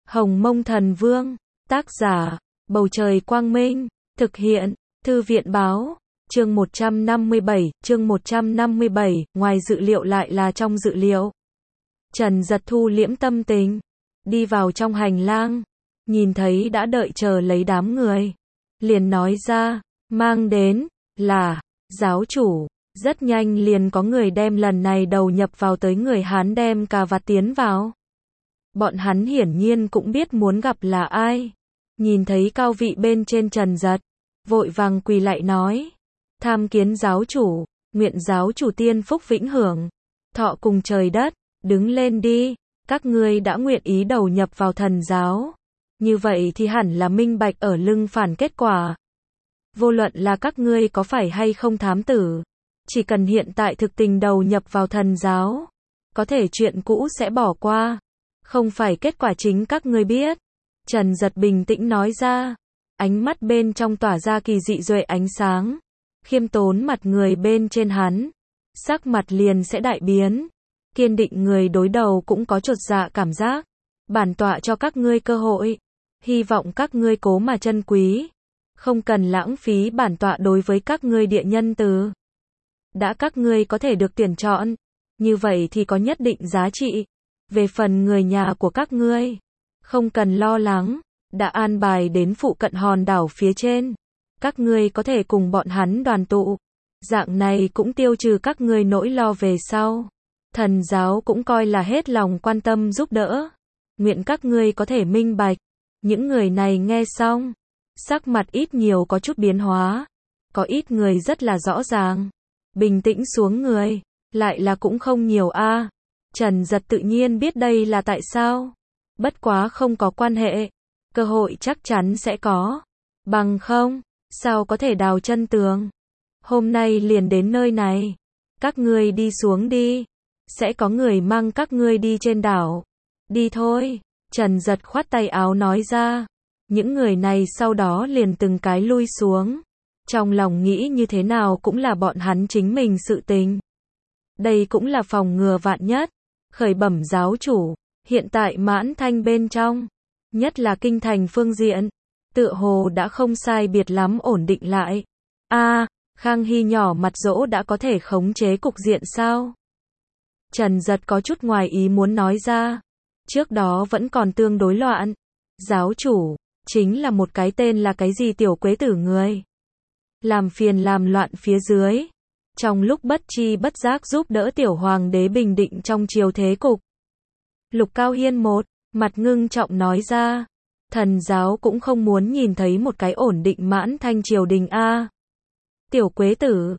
Hồng Mông Thần Vương, tác giả, Bầu Trời Quang Minh, thực hiện, Thư viện Báo, chương 157, ngoài dự liệu lại là trong dự liệu. Trần Giật thu liễm tâm tình, đi vào trong hành lang, nhìn thấy đã đợi chờ lấy đám người, liền nói ra, mang đến, là, giáo chủ. Rất nhanh liền có người đem lần này đầu nhập vào tới người Hán đem cà vạt tiến vào. Bọn hắn hiển nhiên cũng biết muốn gặp là ai. Nhìn thấy cao vị bên trên Trần Giật, vội vàng quỳ lại nói, tham kiến giáo chủ, nguyện giáo chủ tiên phúc vĩnh hưởng, thọ cùng trời đất, đứng lên đi, các ngươi đã nguyện ý đầu nhập vào thần giáo. Như vậy thì hẳn là minh bạch ở lưng phản kết quả. Vô luận là các ngươi có phải hay không thám tử, chỉ cần hiện tại thực tình đầu nhập vào thần giáo, có thể chuyện cũ sẽ bỏ qua, không phải kết quả chính các ngươi biết. Trần Giật bình tĩnh nói ra, ánh mắt bên trong tỏa ra kỳ dị duệ ánh sáng, khiêm tốn mặt người bên trên hắn, sắc mặt liền sẽ đại biến, kiên định người đối đầu cũng có chột dạ cảm giác. Bản tọa cho các ngươi cơ hội, hy vọng các ngươi cố mà trân quý, không cần lãng phí bản tọa đối với các ngươi địa nhân từ. Đã các ngươi có thể được tuyển chọn, như vậy thì có nhất định giá trị. Về phần người nhà của các ngươi, không cần lo lắng, đã an bài đến phụ cận hòn đảo phía trên. Các ngươi có thể cùng bọn hắn đoàn tụ. Dạng này cũng tiêu trừ các ngươi nỗi lo về sau. Thần giáo cũng coi là hết lòng quan tâm giúp đỡ. Nguyện các ngươi có thể minh bạch. Những người này nghe xong, sắc mặt ít nhiều có chút biến hóa. Có ít người rất là rõ ràng. Bình tĩnh xuống người, lại là cũng không nhiều a. Trần Giật tự nhiên biết đây là tại sao. Bất quá không có quan hệ, cơ hội chắc chắn sẽ có. Bằng không, sao có thể đào chân tường. Hôm nay liền đến nơi này, các ngươi đi xuống đi, sẽ có người mang các ngươi đi trên đảo. Đi thôi, Trần Giật khoát tay áo nói ra. Những người này sau đó liền từng cái lui xuống. Trong lòng nghĩ như thế nào cũng là bọn hắn chính mình sự tình. Đây cũng là phòng ngừa vạn nhất. Khởi bẩm giáo chủ, hiện tại Mãn Thanh bên trong, nhất là kinh thành phương diện, tựa hồ đã không sai biệt lắm ổn định lại. Khang Hy nhỏ mặt dỗ đã có thể khống chế cục diện sao? Trần Giật có chút ngoài ý muốn nói ra. Trước đó vẫn còn tương đối loạn. Giáo chủ, chính là một cái tên là cái gì tiểu quế tử người. Làm phiền làm loạn phía dưới. Trong lúc bất chi bất giác giúp đỡ tiểu hoàng đế bình định trong triều thế cục. Lục Cao Hiên một mặt ngưng trọng nói ra. Thần giáo cũng không muốn nhìn thấy một cái ổn định Mãn Thanh triều đình a. Tiểu quế tử,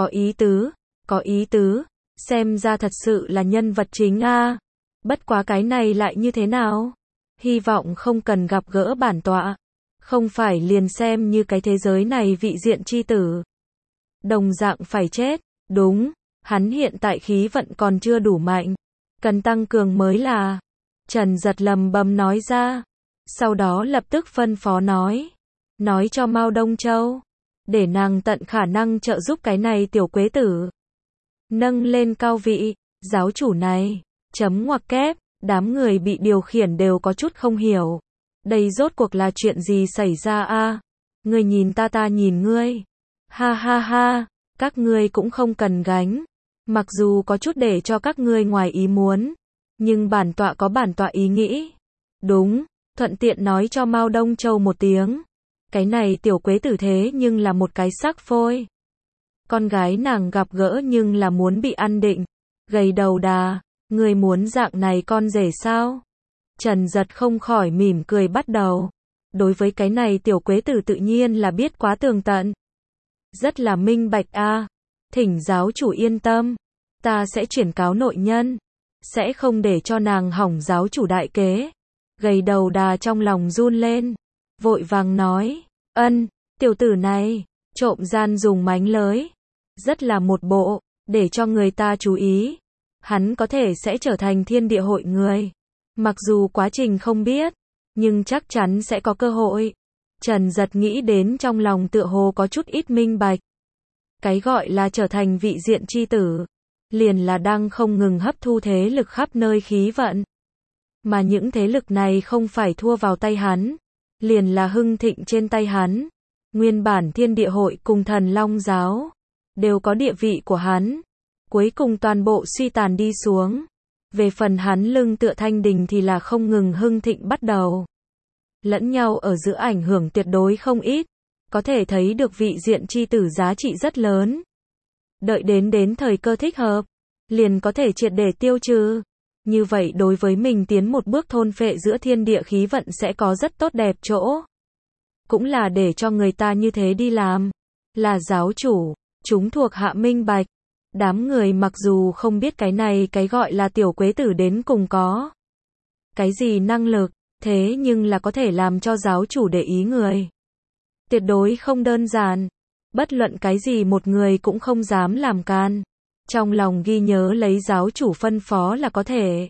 có ý tứ, xem ra thật sự là nhân vật chính a. Bất quá cái này lại như thế nào? Hy vọng không cần gặp gỡ bản tọa. Không phải liền xem như cái thế giới này vị diện chi tử. Đồng dạng phải chết, đúng, hắn hiện tại khí vận còn chưa đủ mạnh, cần tăng cường mới là. Trần Giật lầm bầm nói ra, sau đó lập tức phân phó nói cho Mao Đông Châu, để nàng tận khả năng trợ giúp cái này tiểu quế tử. Nâng lên cao vị, giáo chủ này, chấm ngoặc kép, đám người bị điều khiển đều có chút không hiểu. Đây rốt cuộc là chuyện gì xảy ra a? Ngươi nhìn ta nhìn ngươi. Ha ha ha, các ngươi cũng không cần gánh. Mặc dù có chút để cho các ngươi ngoài ý muốn, nhưng bản tọa có bản tọa ý nghĩ. Đúng, thuận tiện nói cho Mao Đông Châu một tiếng. Cái này tiểu quế tử thế nhưng là một cái sắc phôi. Con gái nàng gặp gỡ nhưng là muốn bị ăn định. Gầy đầu đà, ngươi muốn dạng này con rể sao? Trần Giật không khỏi mỉm cười bắt đầu. Đối với cái này tiểu quế tử tự nhiên là biết quá tường tận. Rất là minh bạch a. Thỉnh giáo chủ yên tâm, ta sẽ chuyển cáo nội nhân, sẽ không để cho nàng hỏng giáo chủ đại kế. Gầy đầu đà trong lòng run lên, vội vàng nói, tiểu tử này, trộm gian dùng mánh lới, rất là một bộ, để cho người ta chú ý. Hắn có thể sẽ trở thành thiên địa hội người. Mặc dù quá trình không biết, nhưng chắc chắn sẽ có cơ hội. Trần Giật nghĩ đến trong lòng tựa hồ có chút ít minh bạch. Cái gọi là trở thành vị diện chi tử, liền là đang không ngừng hấp thu thế lực khắp nơi khí vận. Mà những thế lực này không phải thua vào tay hắn, liền là hưng thịnh trên tay hắn. Nguyên bản Thiên Địa Hội cùng Thần Long Giáo đều có địa vị của hắn, cuối cùng toàn bộ suy tàn đi xuống. Về phần hắn lưng tựa Thanh Đình thì là không ngừng hưng thịnh bắt đầu. Lẫn nhau ở giữa ảnh hưởng tuyệt đối không ít, có thể thấy được vị diện chi tử giá trị rất lớn. Đợi đến thời cơ thích hợp, liền có thể triệt để tiêu trừ. Như vậy đối với mình tiến một bước thôn phệ giữa thiên địa khí vận sẽ có rất tốt đẹp chỗ. Cũng là để cho người ta như thế đi làm. Là giáo chủ, chúng thuộc hạ minh bạch. Đám người mặc dù không biết cái này cái gọi là tiểu quế tử đến cùng có cái gì năng lực, thế nhưng là có thể làm cho giáo chủ để ý người. Tuyệt đối không đơn giản. Bất luận cái gì một người cũng không dám làm can. Trong lòng ghi nhớ lấy giáo chủ phân phó là có thể.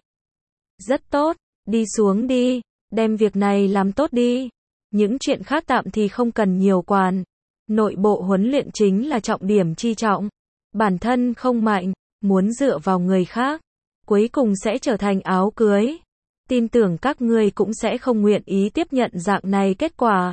Rất tốt, đi xuống đi, đem việc này làm tốt đi. Những chuyện khác tạm thì không cần nhiều quản. Nội bộ huấn luyện chính là trọng điểm chi trọng. Bản thân không mạnh, muốn dựa vào người khác, cuối cùng sẽ trở thành áo cưới. Tin tưởng các ngươi cũng sẽ không nguyện ý tiếp nhận dạng này kết quả.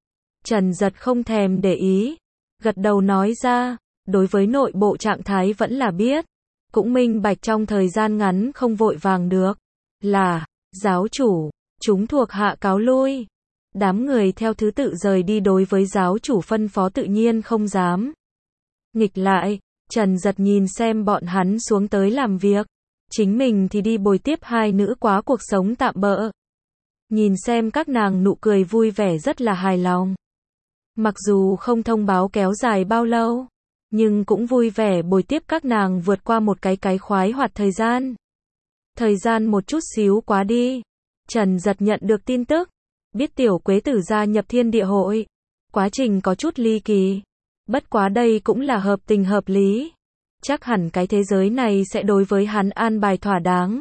Trần Giật không thèm để ý, gật đầu nói ra, đối với nội bộ trạng thái vẫn là biết, cũng minh bạch trong thời gian ngắn không vội vàng được. Là, giáo chủ, chúng thuộc hạ cáo lui. Đám người theo thứ tự rời đi, đối với giáo chủ phân phó tự nhiên không dám nghịch lại. Trần Giật nhìn xem bọn hắn xuống tới làm việc, chính mình thì đi bồi tiếp hai nữ quá cuộc sống tạm bợ. Nhìn xem các nàng nụ cười vui vẻ rất là hài lòng. Mặc dù không thông báo kéo dài bao lâu, nhưng cũng vui vẻ bồi tiếp các nàng vượt qua một cái khoái hoạt thời gian. Thời gian một chút xíu quá đi, Trần Giật nhận được tin tức, biết tiểu quế tử gia nhập Thiên Địa Hội. Quá trình có chút ly kỳ, bất quá đây cũng là hợp tình hợp lý. Chắc hẳn cái thế giới này sẽ đối với hắn an bài thỏa đáng.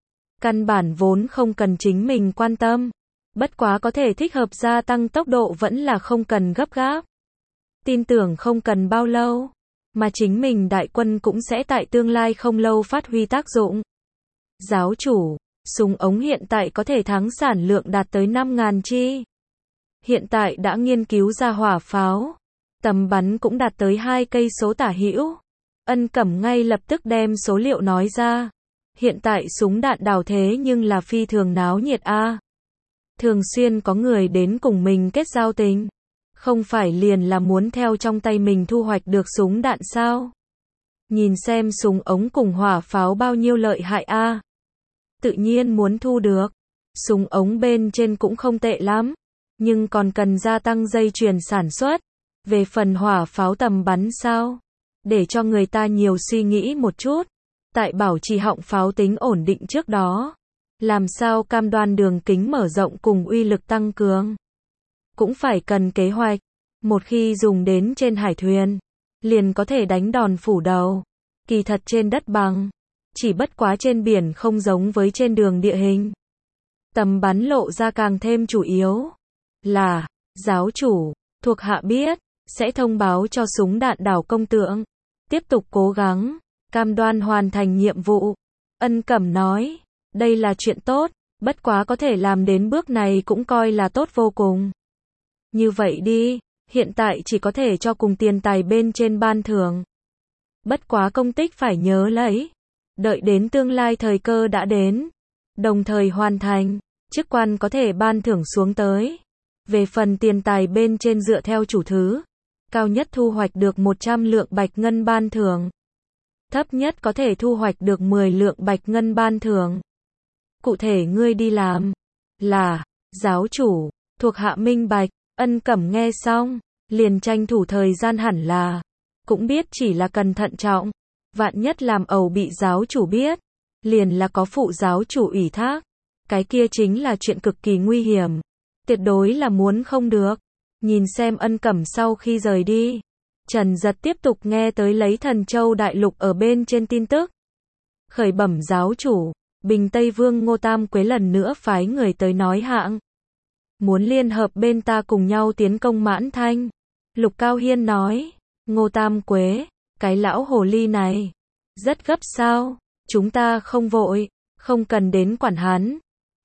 Căn bản vốn không cần chính mình quan tâm. Bất quá có thể thích hợp gia tăng tốc độ vẫn là không cần gấp gáp. Tin tưởng không cần bao lâu, mà chính mình đại quân cũng sẽ tại tương lai không lâu phát huy tác dụng. Giáo chủ, súng ống hiện tại có thể thắng sản lượng đạt tới 5.000 chi. Hiện tại đã nghiên cứu ra hỏa pháo. Tầm bắn cũng đạt tới 2 cây số tả hữu. Ân Cẩm ngay lập tức đem số liệu nói ra. Hiện tại súng đạn đảo thế nhưng là phi thường náo nhiệt a. Thường xuyên có người đến cùng mình kết giao tình. Không phải liền là muốn theo trong tay mình thu hoạch được súng đạn sao? Nhìn xem súng ống cùng hỏa pháo bao nhiêu lợi hại a. Tự nhiên muốn thu được. Súng ống bên trên cũng không tệ lắm, nhưng còn cần gia tăng dây chuyền sản xuất. Về phần hỏa pháo tầm bắn sao? Để cho người ta nhiều suy nghĩ một chút. Tại bảo trì họng pháo tính ổn định trước đó, làm sao cam đoan đường kính mở rộng cùng uy lực tăng cường. Cũng phải cần kế hoạch. Một khi dùng đến trên hải thuyền, liền có thể đánh đòn phủ đầu. Kỳ thật trên đất bằng, chỉ bất quá trên biển không giống với trên đường địa hình. Tầm bắn lộ ra càng thêm chủ yếu. Là, giáo chủ, thuộc hạ biết, sẽ thông báo cho súng đạn đảo công tượng. Tiếp tục cố gắng, cam đoan hoàn thành nhiệm vụ. Ân Cẩm nói, đây là chuyện tốt, bất quá có thể làm đến bước này cũng coi là tốt vô cùng. Như vậy đi, hiện tại chỉ có thể cho cùng tiền tài bên trên ban thưởng. Bất quá công tích phải nhớ lấy. Đợi đến tương lai thời cơ đã đến, đồng thời hoàn thành, chức quan có thể ban thưởng xuống tới. Về phần tiền tài bên trên dựa theo chủ thứ, cao nhất thu hoạch được 100 lượng bạch ngân ban thưởng. Thấp nhất có thể thu hoạch được 10 lượng bạch ngân ban thưởng. Cụ thể ngươi đi làm. Là, giáo chủ, thuộc hạ minh bạch. Ân Cẩm nghe xong, liền tranh thủ thời gian hẳn là. Cũng biết chỉ là cần thận trọng. Vạn nhất làm ẩu bị giáo chủ biết, liền là có phụ giáo chủ ủy thác. Cái kia chính là chuyện cực kỳ nguy hiểm. Tuyệt đối là muốn không được. Nhìn xem Ân Cẩm sau khi rời đi, Trần Giật tiếp tục nghe tới lấy Thần Châu Đại Lục ở bên trên tin tức. Khởi bẩm giáo chủ, Bình Tây Vương Ngô Tam Quế lần nữa phái người tới nói hạng. Muốn liên hợp bên ta cùng nhau tiến công Mãn Thanh. Lục Cao Hiên nói, Ngô Tam Quế, cái lão hồ ly này, rất gấp sao? Chúng ta không vội, không cần đến quản hắn.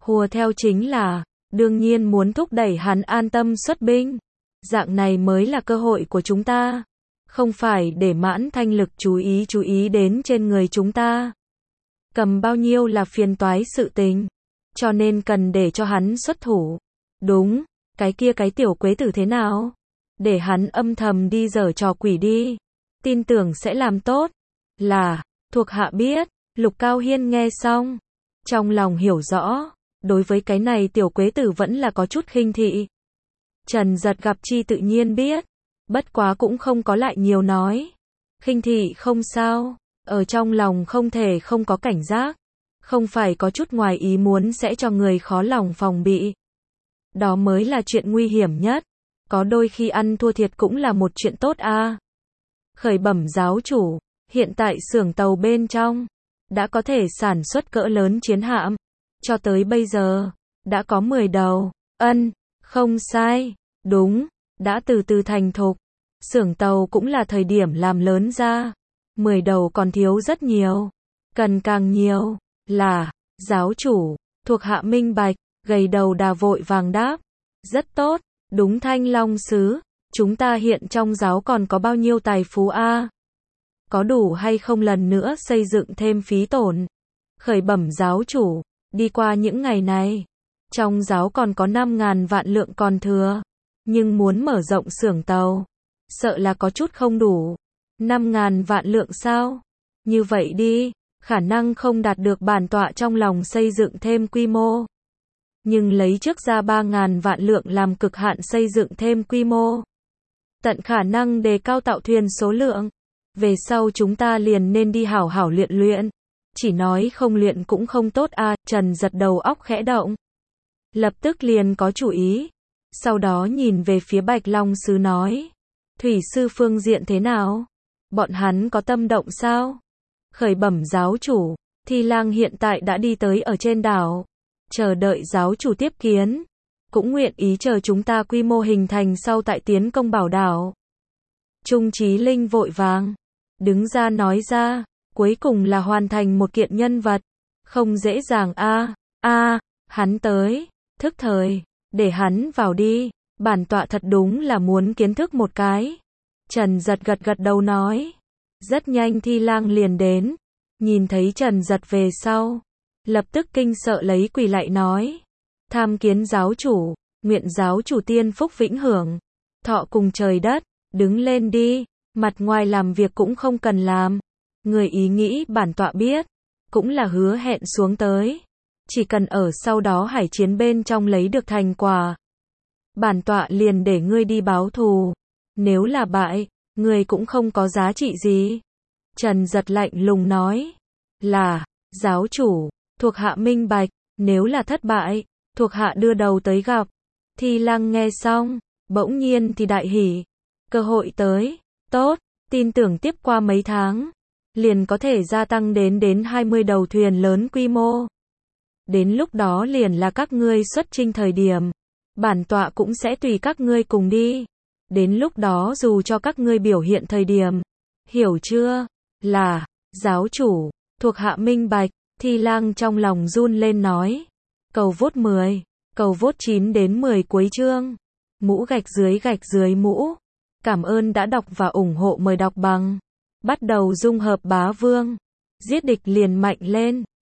Hùa theo chính là, đương nhiên muốn thúc đẩy hắn an tâm xuất binh. Dạng này mới là cơ hội của chúng ta. Không phải để Mãn Thanh Lực chú ý đến trên người chúng ta. Cầm bao nhiêu là phiền toái sự tình. Cho nên cần để cho hắn xuất thủ. Đúng, cái tiểu quế tử thế nào? Để hắn âm thầm đi giở trò quỷ đi. Tin tưởng sẽ làm tốt. Là, thuộc hạ biết. Lục Cao Hiên nghe xong. Trong lòng hiểu rõ. Đối với cái này tiểu quế tử vẫn là có chút khinh thị. Trần Giật gặp chi tự nhiên biết. Bất quá cũng không có lại nhiều nói. Khinh thị không sao. Ở trong lòng không thể không có cảnh giác. Không phải có chút ngoài ý muốn sẽ cho người khó lòng phòng bị. Đó mới là chuyện nguy hiểm nhất. Có đôi khi ăn thua thiệt cũng là một chuyện tốt a. Khởi bẩm giáo chủ. Hiện tại xưởng tàu bên trong. Đã có thể sản xuất cỡ lớn chiến hạm. Cho tới bây giờ. Đã có 10 đầu. Không sai. Đúng. Đã từ từ thành thục. Xưởng tàu cũng là thời điểm làm lớn ra. 10 đầu còn thiếu rất nhiều. Cần càng nhiều. Là, giáo chủ, thuộc hạ minh bạch, gầy đầu đà vội vàng đáp. Rất tốt, đúng Thanh Long sứ, chúng ta hiện trong giáo còn có bao nhiêu tài phú a? Có đủ hay không lần nữa xây dựng thêm phí tổn? Khởi bẩm giáo chủ, đi qua những ngày này, trong giáo còn có 5.000 vạn lượng còn thừa, nhưng muốn mở rộng xưởng tàu, sợ là có chút không đủ. 5.000 vạn lượng sao? Như vậy đi. Khả năng không đạt được bản tọa trong lòng xây dựng thêm quy mô. Nhưng lấy trước ra 3.000 vạn lượng làm cực hạn xây dựng thêm quy mô. Tận khả năng đề cao tạo thuyền số lượng. Về sau chúng ta liền nên đi hảo hảo luyện. Chỉ nói không luyện cũng không tốt a. Trần Giật đầu óc khẽ động. Lập tức liền có chủ ý. Sau đó nhìn về phía Bạch Long sứ nói. Thủy sư phương diện thế nào? Bọn hắn có tâm động sao? Khởi bẩm giáo chủ, Thi Lang hiện tại đã đi tới ở trên đảo. Chờ đợi giáo chủ tiếp kiến. Cũng nguyện ý chờ chúng ta quy mô hình thành sau tại tiến công bảo đảo. Trung Chí Linh vội vàng. Đứng ra nói ra. Cuối cùng là hoàn thành một kiện nhân vật. Không dễ dàng a. Hắn tới. Thức thời. Để hắn vào đi. Bản tọa thật đúng là muốn kiến thức một cái. Trần Giật gật đầu nói. Rất nhanh Thi Lang liền đến. Nhìn thấy Trần Giật về sau. Lập tức kinh sợ lấy quỳ lại nói. Tham kiến giáo chủ. Nguyện giáo chủ tiên phúc vĩnh hưởng. Thọ cùng trời đất. Đứng lên đi. Mặt ngoài làm việc cũng không cần làm. Người ý nghĩ bản tọa biết. Cũng là hứa hẹn xuống tới. Chỉ cần ở sau đó hải chiến bên trong lấy được thành quả. Bản tọa liền để ngươi đi báo thù. Nếu là bại. Người cũng không có giá trị gì. Trần Giật lạnh lùng nói. Là, giáo chủ, thuộc hạ minh bạch, nếu là thất bại, thuộc hạ đưa đầu tới gặp. Thi Lang nghe xong, bỗng nhiên thì đại hỉ. Cơ hội tới, tốt, tin tưởng tiếp qua mấy tháng, liền có thể gia tăng đến 20 đầu thuyền lớn quy mô. Đến lúc đó liền là các ngươi xuất chinh thời điểm. Bản tọa cũng sẽ tùy các ngươi cùng đi. Đến lúc đó dù cho các ngươi biểu hiện thời điểm. Hiểu chưa? Là, giáo chủ, thuộc hạ minh bạch. Thi Lang trong lòng run lên nói. Cầu vốt 10, cầu vốt 9 đến 10 cuối chương. Mũ gạch dưới mũ. Cảm ơn đã đọc và ủng hộ, mời đọc bằng. Bắt đầu dung hợp bá vương. Giết địch liền mạnh lên.